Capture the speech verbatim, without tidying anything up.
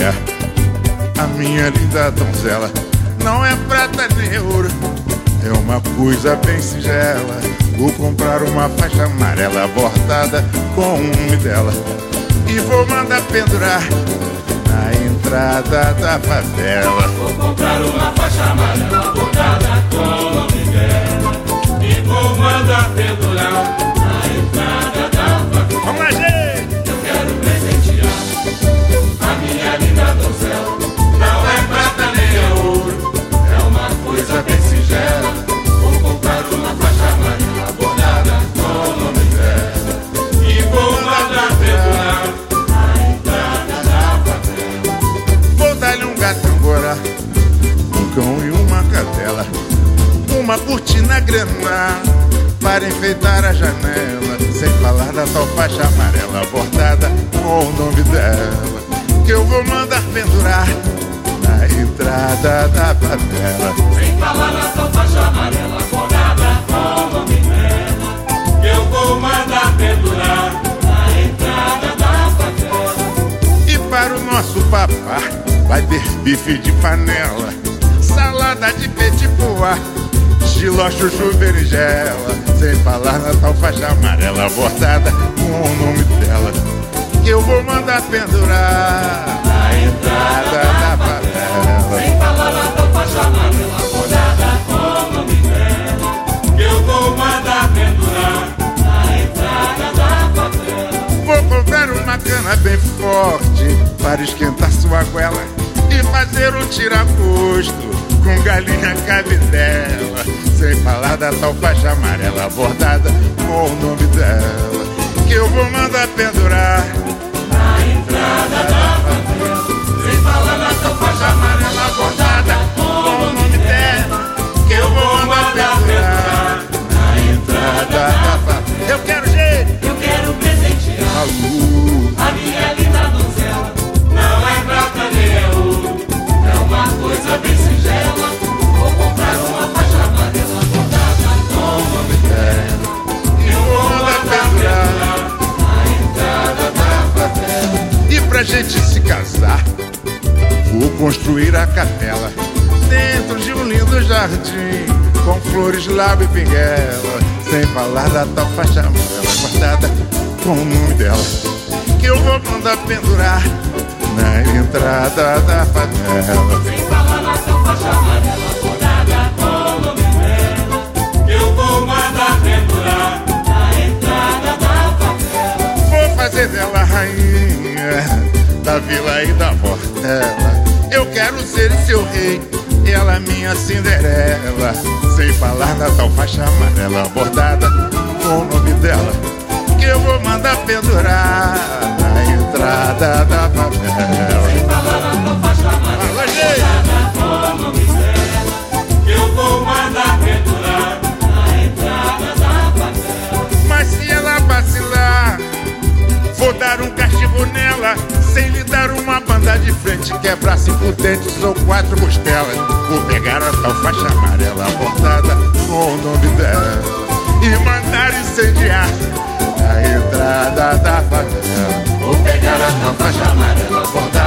mulher, a minha linda donzela, não é prata nem ouro, é uma coisa bem singela. Vou comprar uma faixa amarela bordada com o nome dela e vou mandar pendurar na entrada da favela. Vou comprar uma faixa amarela bordada com o nome dela e vou mandar pendurar na entrada da favela. Vamos lá, gente! Eu quero presentear a minha linda donzela, não é prata nem é ouro, é uma coisa bem singela. Vou comprar uma faixa amarela bordada com o nome dela e vou mandar pendurar na entrada da favela. Vou dar-lhe um gato angora, um cão e uma cadela, uma cortina grená para enfeitar a janela, sem falar da tal faixa amarela bordada com o nome dela, que eu vou mandar pendurar na entrada da favela. Sem falar na tal faixa amarela bordada com o nome dela, que eu vou mandar pendurar na entrada da favela. E para o nosso papá vai ter bife de panela, salada de petit pois, giló, chuchu, berinjela, sem falar na tal faixa amarela bordada com o nome dela, que eu vou mandar pendurar Na entrada da favela. Sem falar na tal faixa amarela bordada com o nome dela, que eu vou mandar pendurar na entrada da favela. Vou comprar uma cana bem forte para esquentar sua goela e fazer um tira-gosto com galinha cabidela, sem falar da tal faixa amarela bordada com o nome dela, que eu vou mandar pendurar Na entrada da favela. Sem falar na tal faixa amarela bordada com o nome dela, que eu vou mandar pendurar pendurar na entrada da favela. Eu quero jeito, Eu quero presentear Alô, a minha linda donzela, não é prata nem é ouro, é uma coisa bem singela. Vou comprar uma faixa amarela bordada com o nome dela e vou mandar pendurar. na entrada da favela. E pra gente se casar, vou construir a capela dentro de um lindo jardim, com flores, lago e pinguela, sem falar da tal faixa amarela bordada com o nome dela, que eu vou mandar pendurar na entrada da favela. Sem falar na tal faixa amarela bordada com o nome dela, que eu vou mandar pendurar na entrada da favela. Vou fazer dela a rainha da vila e da portela, eu quero ser seu rei, ela minha Cinderela, sem falar na tal faixa amarela bordada com o nome dela, que eu vou mandar pendurar na entrada da favela. Sem falar na tal faixa amarela Fala, gente! bordada com o nome dela, que eu vou mandar pendurar na entrada da favela. Mas se ela vacilar, vou dar um castigo nela, sem lhe dar uma banda de frente, quebrar cinco dentes ou quatro costelas. Vou pegar a tal faixa amarela bordada com o nome dela e mandar incendiar a entrada da favela. Vou pegar a tal faixa amarela bordada